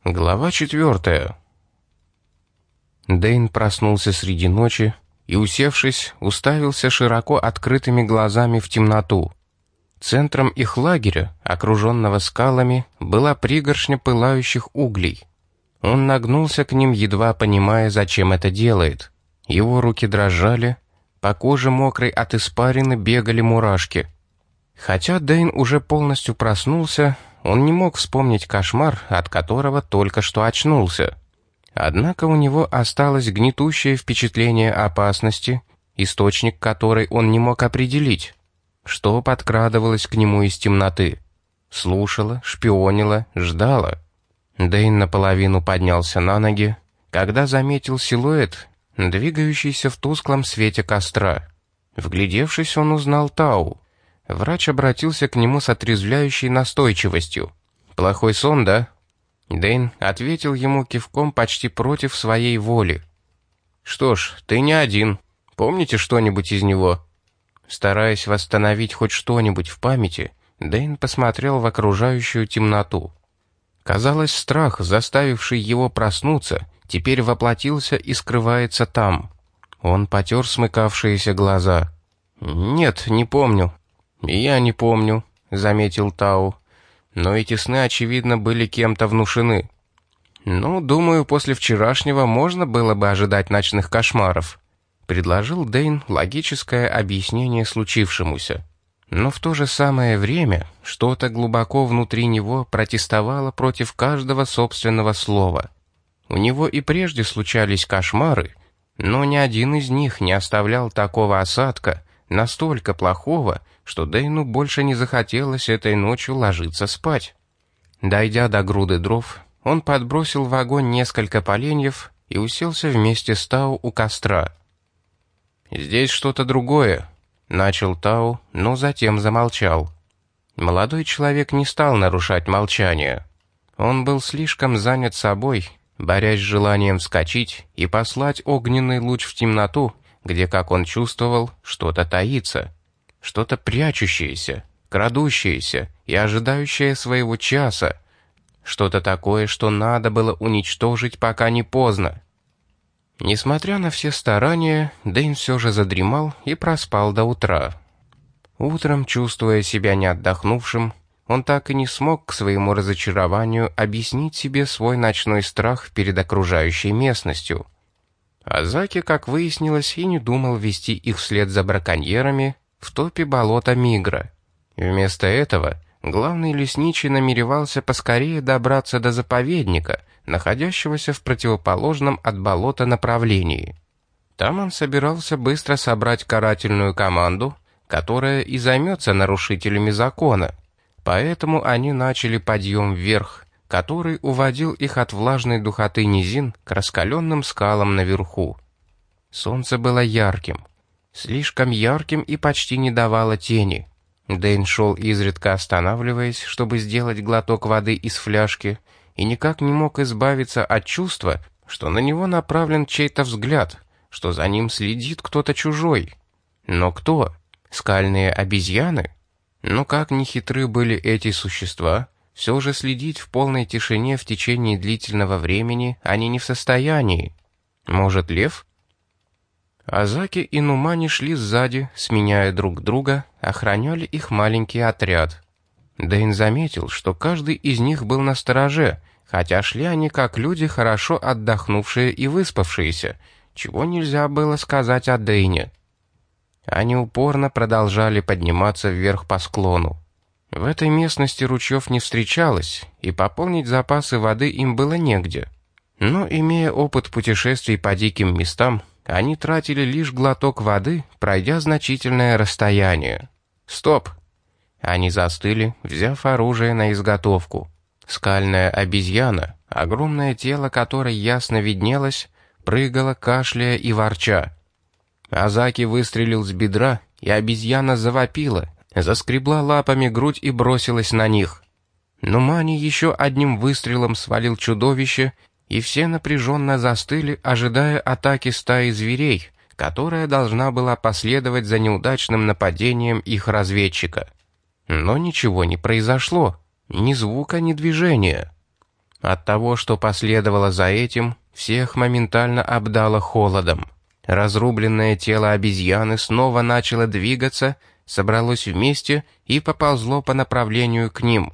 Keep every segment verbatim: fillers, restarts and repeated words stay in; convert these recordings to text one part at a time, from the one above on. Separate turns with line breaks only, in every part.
Глава четвертая. Дэйн проснулся среди ночи и, усевшись, уставился широко открытыми глазами в темноту. Центром их лагеря, окруженного скалами, была пригоршня пылающих углей. Он нагнулся к ним, едва понимая, зачем это делает. Его руки дрожали, по коже мокрой от испарины бегали мурашки. Хотя Дэйн уже полностью проснулся, он не мог вспомнить кошмар, от которого только что очнулся. Однако у него осталось гнетущее впечатление опасности, источник которой он не мог определить. Что подкрадывалось к нему из темноты? Слушала, шпионила, ждала. Дэйн наполовину поднялся на ноги, когда заметил силуэт, двигающийся в тусклом свете костра. Вглядевшись, он узнал Тау. Врач обратился к нему с отрезвляющей настойчивостью. «Плохой сон, да?» Дэйн ответил ему кивком почти против своей воли. «Что ж, ты не один. Помните что-нибудь из него?» Стараясь восстановить хоть что-нибудь в памяти, Дэйн посмотрел в окружающую темноту. Казалось, страх, заставивший его проснуться, теперь воплотился и скрывается там. Он потер смыкавшиеся глаза. «Нет, не помню». «Я не помню», — заметил Тау. «Но эти сны, очевидно, были кем-то внушены. Ну, думаю, после вчерашнего можно было бы ожидать ночных кошмаров», — предложил Дэйн логическое объяснение случившемуся. Но в то же самое время что-то глубоко внутри него протестовало против каждого собственного слова. У него и прежде случались кошмары, но ни один из них не оставлял такого осадка, настолько плохого, что Дэйну больше не захотелось этой ночью ложиться спать. Дойдя до груды дров, он подбросил в огонь несколько поленьев и уселся вместе с Тау у костра. «Здесь что-то другое», — начал Тау, но затем замолчал. Молодой человек не стал нарушать молчание. Он был слишком занят собой, борясь с желанием вскочить и послать огненный луч в темноту, где, как он чувствовал, что-то таится, что-то прячущееся, крадущееся и ожидающее своего часа, что-то такое, что надо было уничтожить, пока не поздно. Несмотря на все старания, Дэйн все же задремал и проспал до утра. Утром, чувствуя себя не отдохнувшим, он так и не смог к своему разочарованию объяснить себе свой ночной страх перед окружающей местностью. Азаки, как выяснилось, и не думал вести их вслед за браконьерами в топе болота Мигра. Вместо этого главный лесничий намеревался поскорее добраться до заповедника, находящегося в противоположном от болота направлении. Там он собирался быстро собрать карательную команду, которая и займется нарушителями закона. Поэтому они начали подъем вверх, который уводил их от влажной духоты низин к раскаленным скалам наверху. Солнце было ярким, слишком ярким и почти не давало тени. Дэйн шел изредка останавливаясь, чтобы сделать глоток воды из фляжки, и никак не мог избавиться от чувства, что на него направлен чей-то взгляд, что за ним следит кто-то чужой. Но кто? Скальные обезьяны? Но как ни хитры были эти существа, все же следить в полной тишине в течение длительного времени они не в состоянии. Может, лев? Азаки и Нумани шли сзади, сменяя друг друга, охраняли их маленький отряд. Дэйн заметил, что каждый из них был настороже, хотя шли они как люди, хорошо отдохнувшие и выспавшиеся, чего нельзя было сказать о Дэйне. Они упорно продолжали подниматься вверх по склону. В этой местности ручьев не встречалось, и пополнить запасы воды им было негде. Но, имея опыт путешествий по диким местам, они тратили лишь глоток воды, пройдя значительное расстояние. Стоп! Они застыли, взяв оружие на изготовку. Скальная обезьяна, огромное тело которой ясно виднелось, прыгала, кашляя и ворча. Азаки выстрелил с бедра, и обезьяна завопила, заскребла лапами грудь и бросилась на них. Нумани еще одним выстрелом свалил чудовище, и все напряженно застыли, ожидая атаки стаи зверей, которая должна была последовать за неудачным нападением их разведчика. Но ничего не произошло, ни звука, ни движения. От того, что последовало за этим, всех моментально обдало холодом. Разрубленное тело обезьяны снова начало двигаться, собралось вместе и поползло по направлению к ним.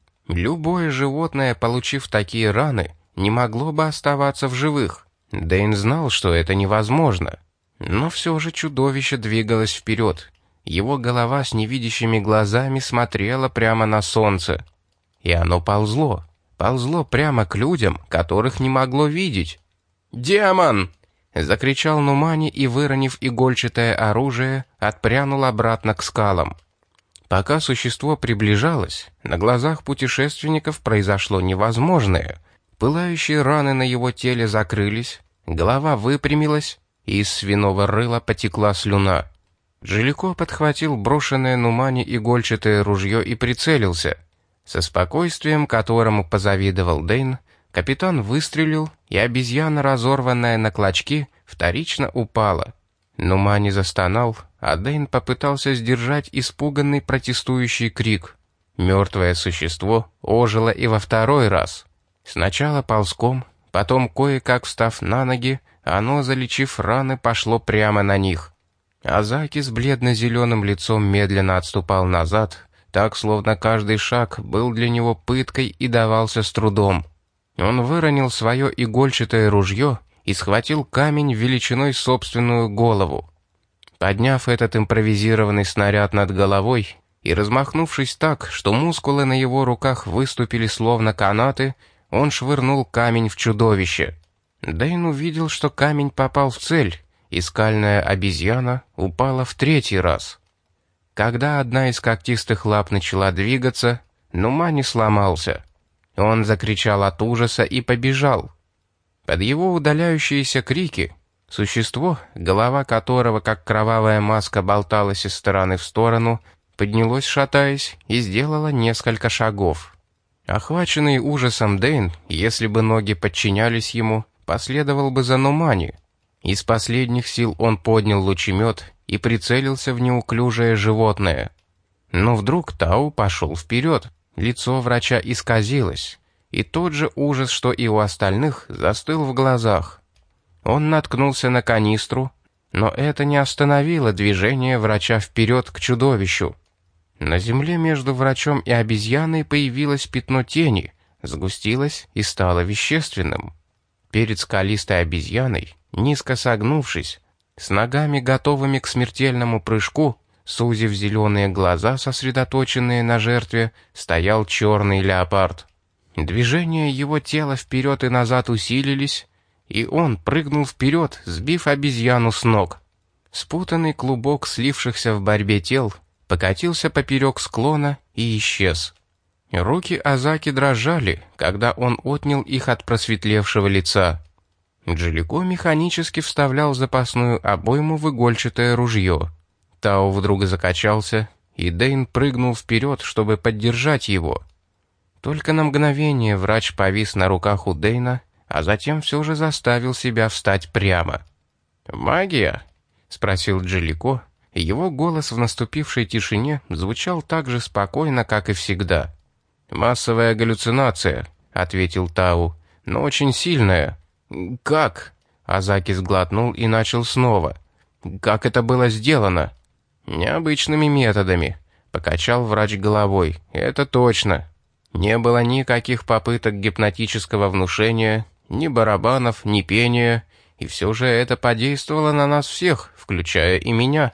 Любое животное, получив такие раны, не могло бы оставаться в живых. Дэйн знал, что это невозможно. Но все же чудовище двигалось вперед. Его голова с невидящими глазами смотрела прямо на солнце. И оно ползло. Ползло прямо к людям, которых не могло видеть. «Демон!» — закричал Нумани и, выронив игольчатое оружие, отпрянул обратно к скалам. Пока существо приближалось, на глазах путешественников произошло невозможное. Пылающие раны на его теле закрылись, голова выпрямилась, и из свиного рыла потекла слюна. Джилико подхватил брошенное Нумани игольчатое ружье и прицелился. Со спокойствием, которому позавидовал Дэйн, капитан выстрелил, и обезьяна, разорванная на клочки, вторично упала. Нумани застонал, а Дэйн попытался сдержать испуганный протестующий крик. Мертвое существо ожило и во второй раз. Сначала ползком, потом, кое-как встав на ноги, оно, залечив раны, пошло прямо на них. Азаки с бледно-зеленым лицом медленно отступал назад, так, словно каждый шаг был для него пыткой и давался с трудом. Он выронил свое игольчатое ружье и схватил камень величиной собственную голову. Подняв этот импровизированный снаряд над головой и размахнувшись так, что мускулы на его руках выступили словно канаты, он швырнул камень в чудовище. Дэйн увидел, что камень попал в цель, и скальная обезьяна упала в третий раз. Когда одна из когтистых лап начала двигаться, Нумани сломался. Он закричал от ужаса и побежал. Под его удаляющиеся крики существо, голова которого, как кровавая маска, болталась из стороны в сторону, поднялось, шатаясь, и сделало несколько шагов. Охваченный ужасом Дэйн, если бы ноги подчинялись ему, последовал бы за Нумани. Из последних сил он поднял лучемет и прицелился в неуклюжее животное. Но вдруг Тау пошел вперед, лицо врача исказилось, и тот же ужас, что и у остальных, застыл в глазах. Он наткнулся на канистру, но это не остановило движение врача вперед к чудовищу. На земле между врачом и обезьяной появилось пятно тени, сгустилось и стало вещественным. Перед скалистой обезьяной, низко согнувшись, с ногами, готовыми к смертельному прыжку, сузив зеленые глаза, сосредоточенные на жертве, стоял черный леопард. Движения его тела вперед и назад усилились, и он прыгнул вперед, сбив обезьяну с ног. Спутанный клубок слившихся в борьбе тел покатился поперек склона и исчез. Руки Азаки дрожали, когда он отнял их от просветлевшего лица. Джилико механически вставлял запасную обойму в игольчатое ружье. Тау вдруг закачался, и Дэйн прыгнул вперед, чтобы поддержать его. Только на мгновение врач повис на руках у Дэйна, а затем все же заставил себя встать прямо. «Магия?» — спросил Джилико, и его голос в наступившей тишине звучал так же спокойно, как и всегда. «Массовая галлюцинация», — ответил Тау, — «но очень сильная». «Как?» — Азаки сглотнул и начал снова. «Как это было сделано?» «Необычными методами», — покачал врач головой. «Это точно. Не было никаких попыток гипнотического внушения, ни барабанов, ни пения, и все же это подействовало на нас всех, включая и меня.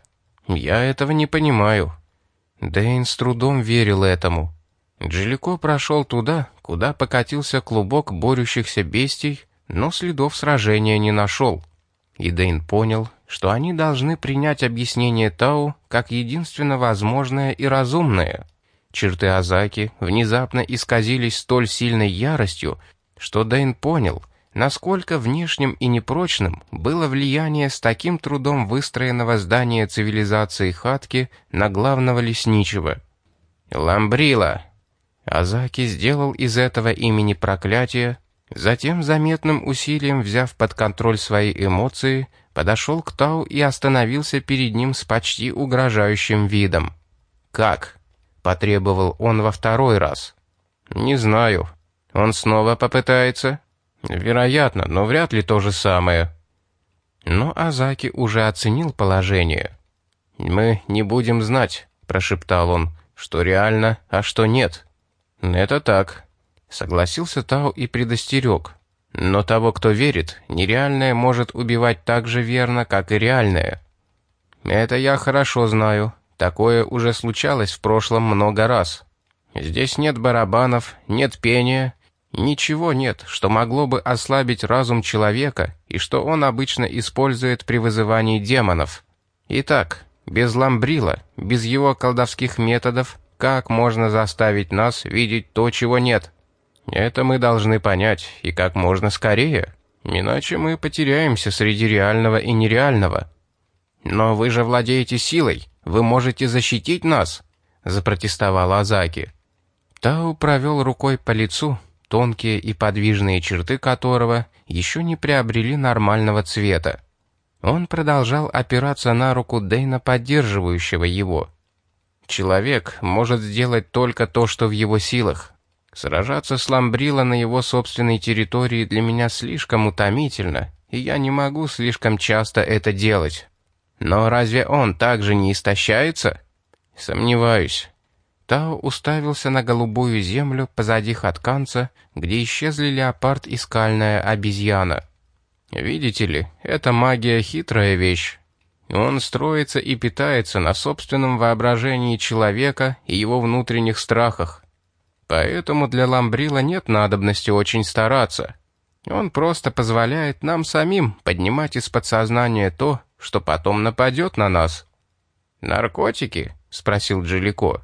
Я этого не понимаю». Дэйн с трудом верил этому. Джилико прошел туда, куда покатился клубок борющихся бестий, но следов сражения не нашел. И Дэйн понял, что они должны принять объяснение Тау как единственно возможное и разумное. Черты Азаки внезапно исказились столь сильной яростью, что Дэйн понял, насколько внешним и непрочным было влияние с таким трудом выстроенного здания цивилизации Хатки на главного лесничего. «Ламбрила!» Азаки сделал из этого имени проклятие, затем, заметным усилием взяв под контроль свои эмоции, подошел к Тау и остановился перед ним с почти угрожающим видом. «Как?» — потребовал он во второй раз. «Не знаю». Он снова попытается? Вероятно, но вряд ли то же самое. Но Азаки уже оценил положение. «Мы не будем знать», — прошептал он, — «что реально, а что нет». «Это так», — согласился Тао и предостерег. «Но того, кто верит, нереальное может убивать так же верно, как и реальное». «Это я хорошо знаю. Такое уже случалось в прошлом много раз. Здесь нет барабанов, нет пения, ничего нет, что могло бы ослабить разум человека и что он обычно использует при вызывании демонов. Итак, без Ламбрила, без его колдовских методов, как можно заставить нас видеть то, чего нет? Это мы должны понять, и как можно скорее, иначе мы потеряемся среди реального и нереального». «Но вы же владеете силой, вы можете защитить нас», — запротестовал Азаки. Тао провел рукой по лицу, тонкие и подвижные черты которого еще не приобрели нормального цвета. Он продолжал опираться на руку Дэйна, поддерживающего его. «Человек может сделать только то, что в его силах. Сражаться с Ламбрила на его собственной территории для меня слишком утомительно, и я не могу слишком часто это делать. Но разве он также не истощается? Сомневаюсь». Тао уставился на голубую землю позади Хатканца, где исчезли леопард и скальная обезьяна. «Видите ли, эта магия хитрая вещь. Он строится и питается на собственном воображении человека и его внутренних страхах. Поэтому для Ламбрила нет надобности очень стараться. Он просто позволяет нам самим поднимать из подсознания то, что потом нападет на нас». «Наркотики?» — спросил Джилико.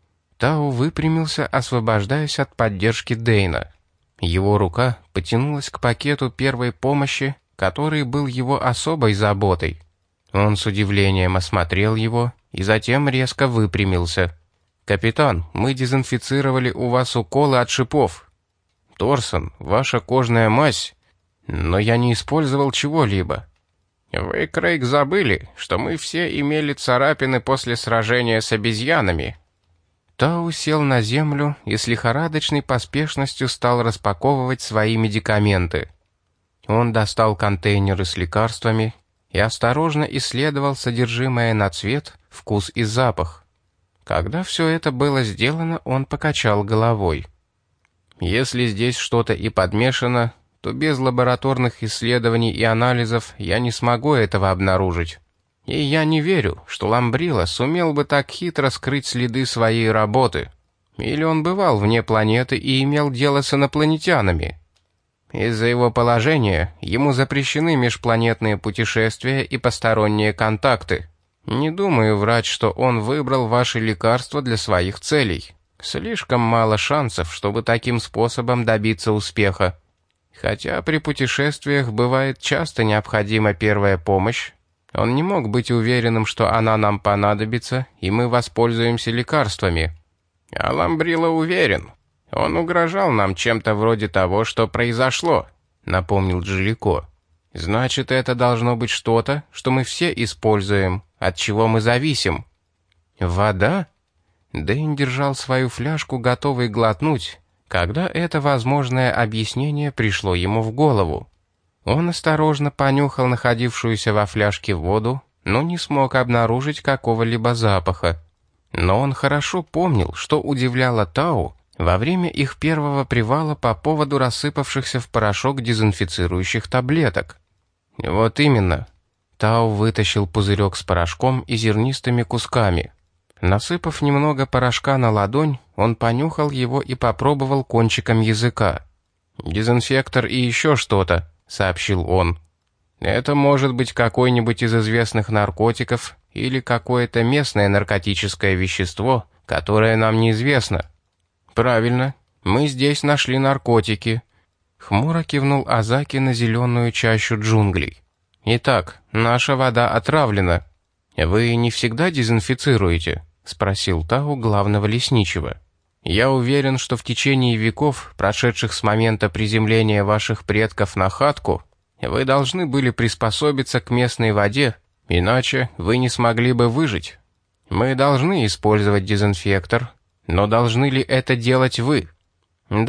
Тао выпрямился, освобождаясь от поддержки Дэйна. Его рука потянулась к пакету первой помощи, который был его особой заботой. Он с удивлением осмотрел его и затем резко выпрямился. «Капитан, мы дезинфицировали у вас уколы от шипов. Торсон, ваша кожная мазь, но я не использовал чего-либо». «Вы, Крейг, забыли, что мы все имели царапины после сражения с обезьянами». Тао сел на землю и с лихорадочной поспешностью стал распаковывать свои медикаменты. Он достал контейнеры с лекарствами и осторожно исследовал содержимое на цвет, вкус и запах. Когда все это было сделано, он покачал головой. «Если здесь что-то и подмешано, то без лабораторных исследований и анализов я не смогу этого обнаружить. И я не верю, что Ламбрила сумел бы так хитро скрыть следы своей работы. Или он бывал вне планеты и имел дело с инопланетянами. Из-за его положения ему запрещены межпланетные путешествия и посторонние контакты. Не думаю врать, что он выбрал ваши лекарства для своих целей. Слишком мало шансов, чтобы таким способом добиться успеха. Хотя при путешествиях бывает часто необходима первая помощь, он не мог быть уверенным, что она нам понадобится, и мы воспользуемся лекарствами. А Ламбрила уверен. Он угрожал нам чем-то вроде того, что произошло, напомнил Джилико. Значит, это должно быть что-то, что мы все используем, от чего мы зависим. Вода? Дэйн держал свою фляжку, готовый глотнуть, когда это возможное объяснение пришло ему в голову. Он осторожно понюхал находившуюся во фляжке воду, но не смог обнаружить какого-либо запаха. Но он хорошо помнил, что удивляло Тао во время их первого привала по поводу рассыпавшихся в порошок дезинфицирующих таблеток. Вот именно. Тао вытащил пузырек с порошком и зернистыми кусками. Насыпав немного порошка на ладонь, он понюхал его и попробовал кончиком языка. «Дезинфектор и еще что-то», — сообщил он. «Это может быть какой-нибудь из известных наркотиков или какое-то местное наркотическое вещество, которое нам неизвестно». «Правильно, мы здесь нашли наркотики», — хмуро кивнул Азаки на зеленую чащу джунглей. «Итак, наша вода отравлена. Вы не всегда дезинфицируете?» — спросил Тао главного лесничего. «Я уверен, что в течение веков, прошедших с момента приземления ваших предков на Хатку, вы должны были приспособиться к местной воде, иначе вы не смогли бы выжить. Мы должны использовать дезинфектор, но должны ли это делать вы?» «Да,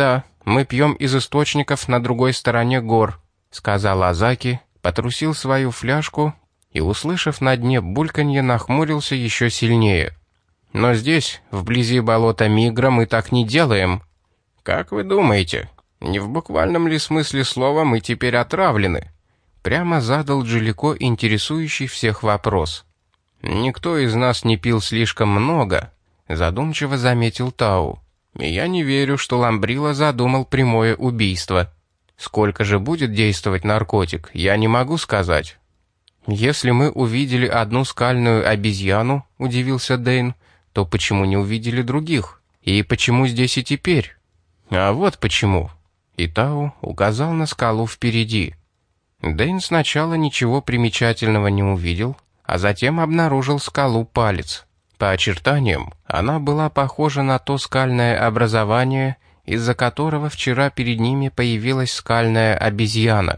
мы пьем из источников на другой стороне гор», — сказал Азаки, потрусил свою фляжку и, услышав на дне бульканье, нахмурился еще сильнее. «Но здесь, вблизи болота Мигра, мы так не делаем». «Как вы думаете, не в буквальном ли смысле слова мы теперь отравлены?» Прямо задал Джилико интересующий всех вопрос. «Никто из нас не пил слишком много», — задумчиво заметил Тау. «И я не верю, что Ламбрила задумал прямое убийство. Сколько же будет действовать наркотик, я не могу сказать». «Если мы увидели одну скальную обезьяну», — удивился Дэйн, «то почему не увидели других? И почему здесь и теперь?» «А вот почему». И Тау указал на скалу впереди. Дэйн сначала ничего примечательного не увидел, а затем обнаружил скалу Палец. По очертаниям она была похожа на то скальное образование, из-за которого вчера перед ними появилась скальная обезьяна.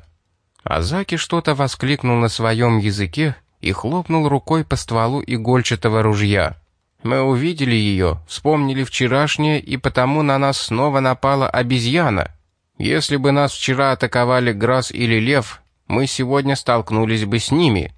Азаки что-то воскликнул на своем языке и хлопнул рукой по стволу игольчатого ружья. «Мы увидели ее, вспомнили вчерашнее, и потому на нас снова напала обезьяна. Если бы нас вчера атаковали Грасс или Лев, мы сегодня столкнулись бы с ними».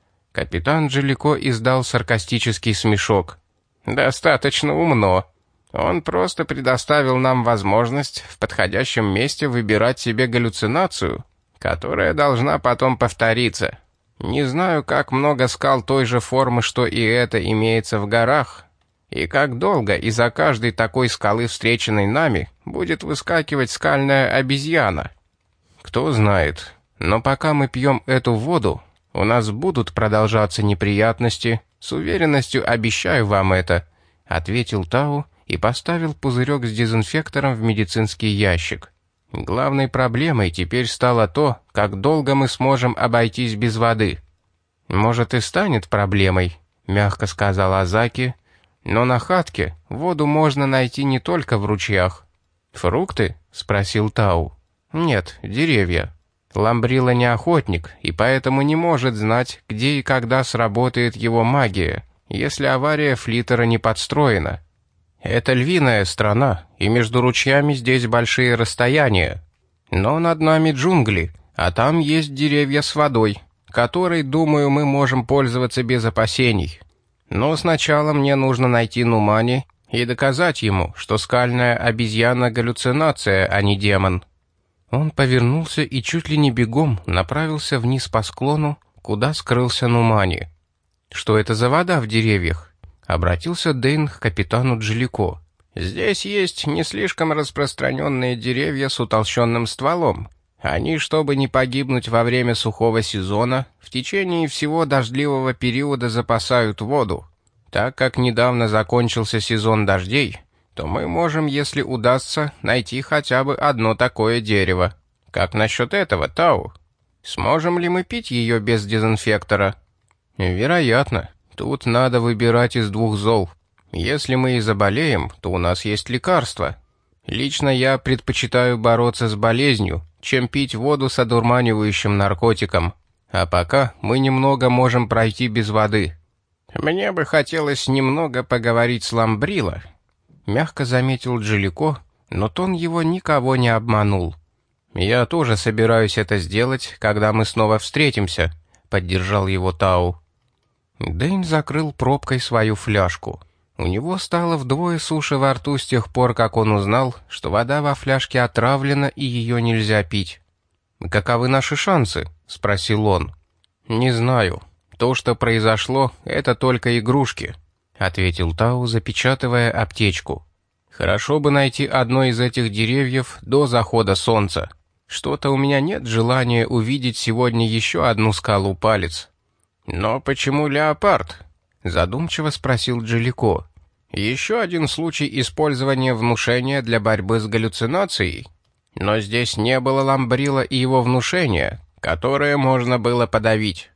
Капитан Джилико издал саркастический смешок. «Достаточно умно. Он просто предоставил нам возможность в подходящем месте выбирать себе галлюцинацию, которая должна потом повториться. Не знаю, как много скал той же формы, что и это, имеется в горах, и как долго из-за каждой такой скалы, встреченной нами, будет выскакивать скальная обезьяна. Кто знает, но пока мы пьем эту воду, у нас будут продолжаться неприятности, с уверенностью обещаю вам это», — ответил Тау и поставил пузырек с дезинфектором в медицинский ящик. «Главной проблемой теперь стало то, как долго мы сможем обойтись без воды». «Может, и станет проблемой», — мягко сказал Азаки, «но на Хатке воду можно найти не только в ручьях». «Фрукты?» — спросил Тау. «Нет, деревья. Ламбрила не охотник, и поэтому не может знать, где и когда сработает его магия, если авария флиттера не подстроена. Это львиная страна, и между ручьями здесь большие расстояния. Но над нами джунгли, а там есть деревья с водой, которой, думаю, мы можем пользоваться без опасений. Но сначала мне нужно найти Нумани и доказать ему, что скальная обезьяна — галлюцинация, а не демон». Он повернулся и чуть ли не бегом направился вниз по склону, куда скрылся Нумани. «Что это за вода в деревьях?» — обратился Дэйн к капитану Джилико. «Здесь есть не слишком распространенные деревья с утолщенным стволом. Они, чтобы не погибнуть во время сухого сезона, в течение всего дождливого периода запасают воду. Так как недавно закончился сезон дождей, то мы можем, если удастся, найти хотя бы одно такое дерево. Как насчет этого, Тау? Сможем ли мы пить ее без дезинфектора?» «Вероятно. Тут надо выбирать из двух зол. Если мы и заболеем, то у нас есть лекарства. Лично я предпочитаю бороться с болезнью, чем пить воду с одурманивающим наркотиком. А пока мы немного можем пройти без воды». «Мне бы хотелось немного поговорить с Ламбрила», — мягко заметил Джилико, но тон его никого не обманул. «Я тоже собираюсь это сделать, когда мы снова встретимся», — поддержал его Тау. Дэйн закрыл пробкой свою фляжку. У него стало вдвое суше во рту с тех пор, как он узнал, что вода во фляжке отравлена и ее нельзя пить. «Каковы наши шансы?» — спросил он. «Не знаю. То, что произошло, это только игрушки», — ответил Тау, запечатывая аптечку. «Хорошо бы найти одно из этих деревьев до захода солнца. Что-то у меня нет желания увидеть сегодня еще одну скалу Палец». «Но почему леопард?» — задумчиво спросил Джилико. «Еще один случай использования внушения для борьбы с галлюцинацией. Но здесь не было Ламбрила и его внушения, которое можно было подавить».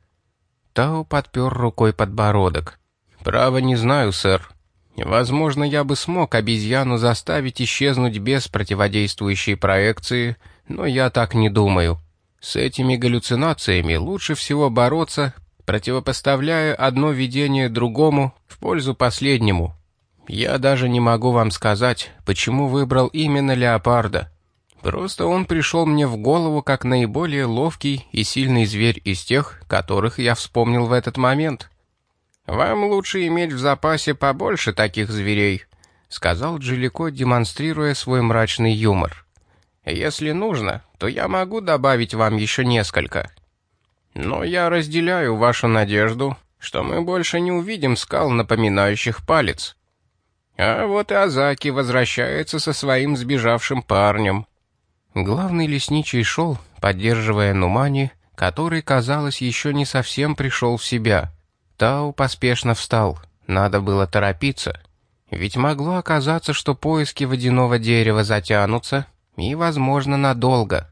Тау подпер рукой подбородок. «Право не знаю, сэр. Возможно, я бы смог обезьяну заставить исчезнуть без противодействующей проекции, но я так не думаю. С этими галлюцинациями лучше всего бороться, противопоставляя одно видение другому в пользу последнему. Я даже не могу вам сказать, почему выбрал именно леопарда. Просто он пришел мне в голову как наиболее ловкий и сильный зверь из тех, которых я вспомнил в этот момент. «Вам лучше иметь в запасе побольше таких зверей», — сказал Джилико, демонстрируя свой мрачный юмор. «Если нужно, то я могу добавить вам еще несколько. Но я разделяю вашу надежду, что мы больше не увидим скал, напоминающих палец. А вот и Азаки возвращается со своим сбежавшим парнем». Главный лесничий шел, поддерживая Нумани, который, казалось, еще не совсем пришел в себя. Тау поспешно встал. Надо было торопиться. Ведь могло оказаться, что поиски водяного дерева затянутся, и, возможно, надолго.